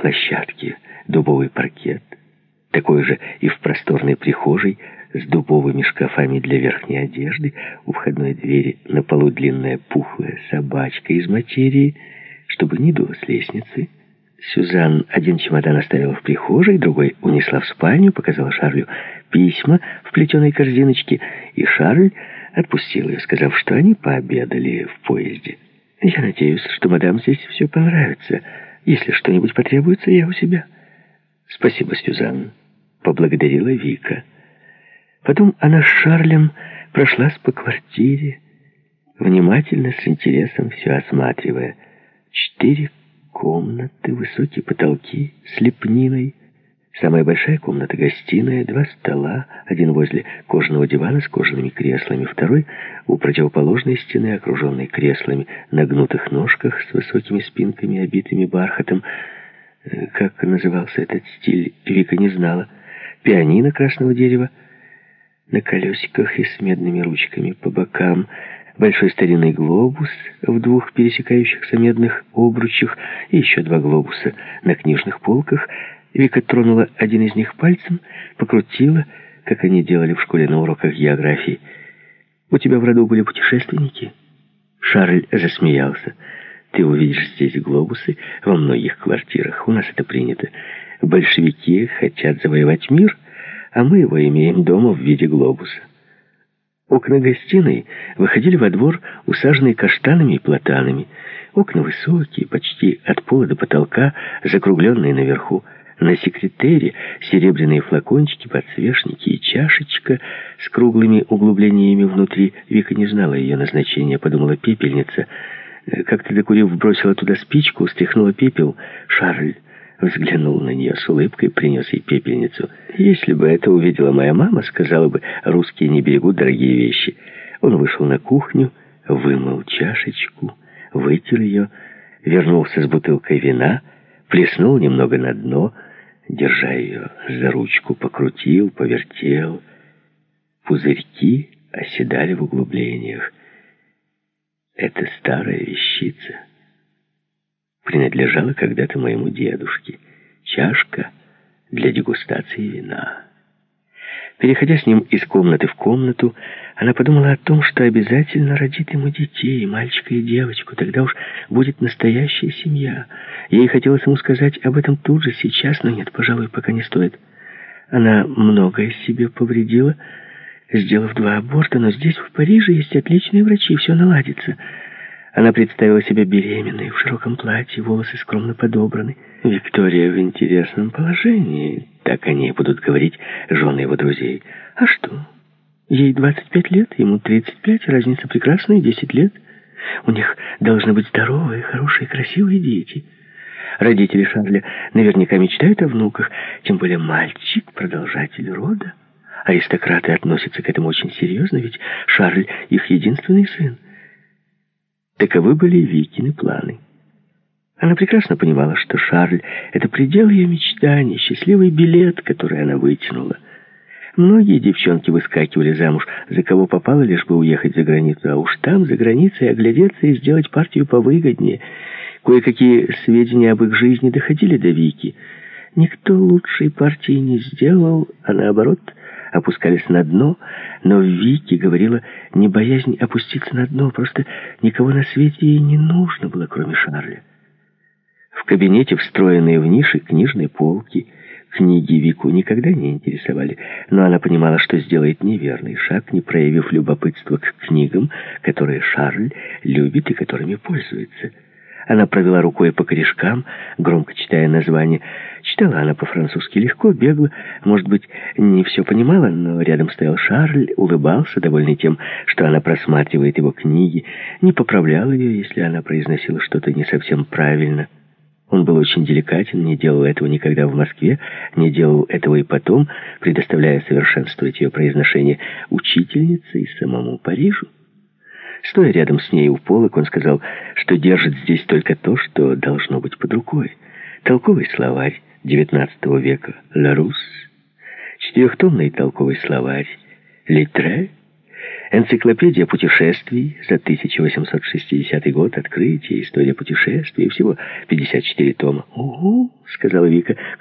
площадке дубовый паркет, такой же и в просторной прихожей с дубовыми шкафами для верхней одежды, у входной двери на полу длинная пухлая собачка из материи, чтобы не дуло с лестницы. Сюзанн один чемодан оставила в прихожей, другой унесла в спальню, показала Шарлю письма в плетеной корзиночке, и Шарль отпустил ее, сказав, что они пообедали в поезде. «Я надеюсь, что мадам здесь все понравится. Если что-нибудь потребуется, я у себя». «Спасибо, Сюзанн», — поблагодарила Вика. Потом она с Шарлем прошлась по квартире, внимательно, с интересом все осматривая. 4 комнаты, высокие потолки с лепниной. Самая большая комната — гостиная, 2 стола, один возле кожаного дивана с кожаными креслами, второй у противоположной стены, окруженный креслами на гнутых ножках с высокими спинками, обитыми бархатом. Как назывался этот стиль, Вика не знала. Пианино красного дерева на колесиках и с медными ручками по бокам, большой старинный глобус в 2 пересекающихся медных обручах и еще 2 глобуса на книжных полках. Вика тронула один из них пальцем, покрутила, как они делали в школе на уроках географии. «У тебя в роду были путешественники?» Шарль засмеялся. «Ты увидишь здесь глобусы во многих квартирах. У нас это принято. Большевики хотят завоевать мир, а мы его имеем дома в виде глобуса». Окна гостиной выходили во двор, усаженный каштанами и платанами. Окна высокие, почти от пола до потолка, закругленные наверху. На секретере серебряные флакончики, подсвечники и чашечка с круглыми углублениями внутри. Вика не знала ее назначения, подумала: пепельница. Как-то, докурив, бросила туда спичку, стряхнула пепел. Шарль взглянул на нее с улыбкой, принес ей пепельницу. «Если бы это увидела моя мама, сказала бы, русские не берегут дорогие вещи». Он вышел на кухню, вымыл чашечку, вытер ее, вернулся с бутылкой вина, плеснул немного на дно, держа ее за ручку, покрутил, повертел. Пузырьки оседали в углублениях. Это старая вещица. Принадлежала когда-то моему дедушке. Чашка для дегустации вина. Переходя с ним из комнаты в комнату, она подумала о том, что обязательно родит ему детей, мальчика и девочку. Тогда уж будет настоящая семья. Ей хотелось ему сказать об этом тут же, сейчас, но нет, пожалуй, пока не стоит. Она многое себе повредила, сделав 2 аборта, но здесь, в Париже, есть отличные врачи, все наладится. Она представила себя беременной, в широком платье, волосы скромно подобраны. Виктория в интересном положении, так о ней будут говорить жены его друзей. А что? Ей 25 лет, ему 35, разница прекрасная, 10 лет. У них должны быть здоровые, хорошие, красивые дети. Родители Шарля наверняка мечтают о внуках, тем более мальчик — продолжатель рода. Аристократы относятся к этому очень серьезно, ведь Шарль — их единственный сын. Таковы были Викины планы. Она прекрасно понимала, что Шарль — это предел ее мечтаний, счастливый билет, который она вытянула. Многие девчонки выскакивали замуж за кого попало, лишь бы уехать за границу, а уж там, за границей, оглядеться и сделать партию повыгоднее. Кое-какие сведения об их жизни доходили до Вики. Никто лучшей партии не сделал, а наоборот — опускались на дно, но Вики говорила не боязнь опуститься на дно, просто никого на свете ей не нужно было, кроме Шарля. В кабинете, встроенные в ниши книжной полки, книги Вику никогда не интересовали, но она понимала, что сделает неверный шаг, не проявив любопытства к книгам, которые Шарль любит и которыми пользуется. Она провела рукой по корешкам, громко читая названия. Читала она по-французски легко, бегло, может быть, не все понимала, но рядом стоял Шарль, улыбался, довольный тем, что она просматривает его книги, не поправлял ее, если она произносила что-то не совсем правильно. Он был очень деликатен, не делал этого никогда в Москве, не делал этого и потом, предоставляя совершенствовать ее произношение учительнице и самому Парижу. Стоя рядом с ней у полок, он сказал, что держит здесь только то, что должно быть под рукой. Толковый словарь XIX века «Ларус», 4-томный толковый словарь «Литре», Энциклопедия путешествий за 1860 год, открытие, история путешествий, всего 54 тома. «Угу», — сказала Вика.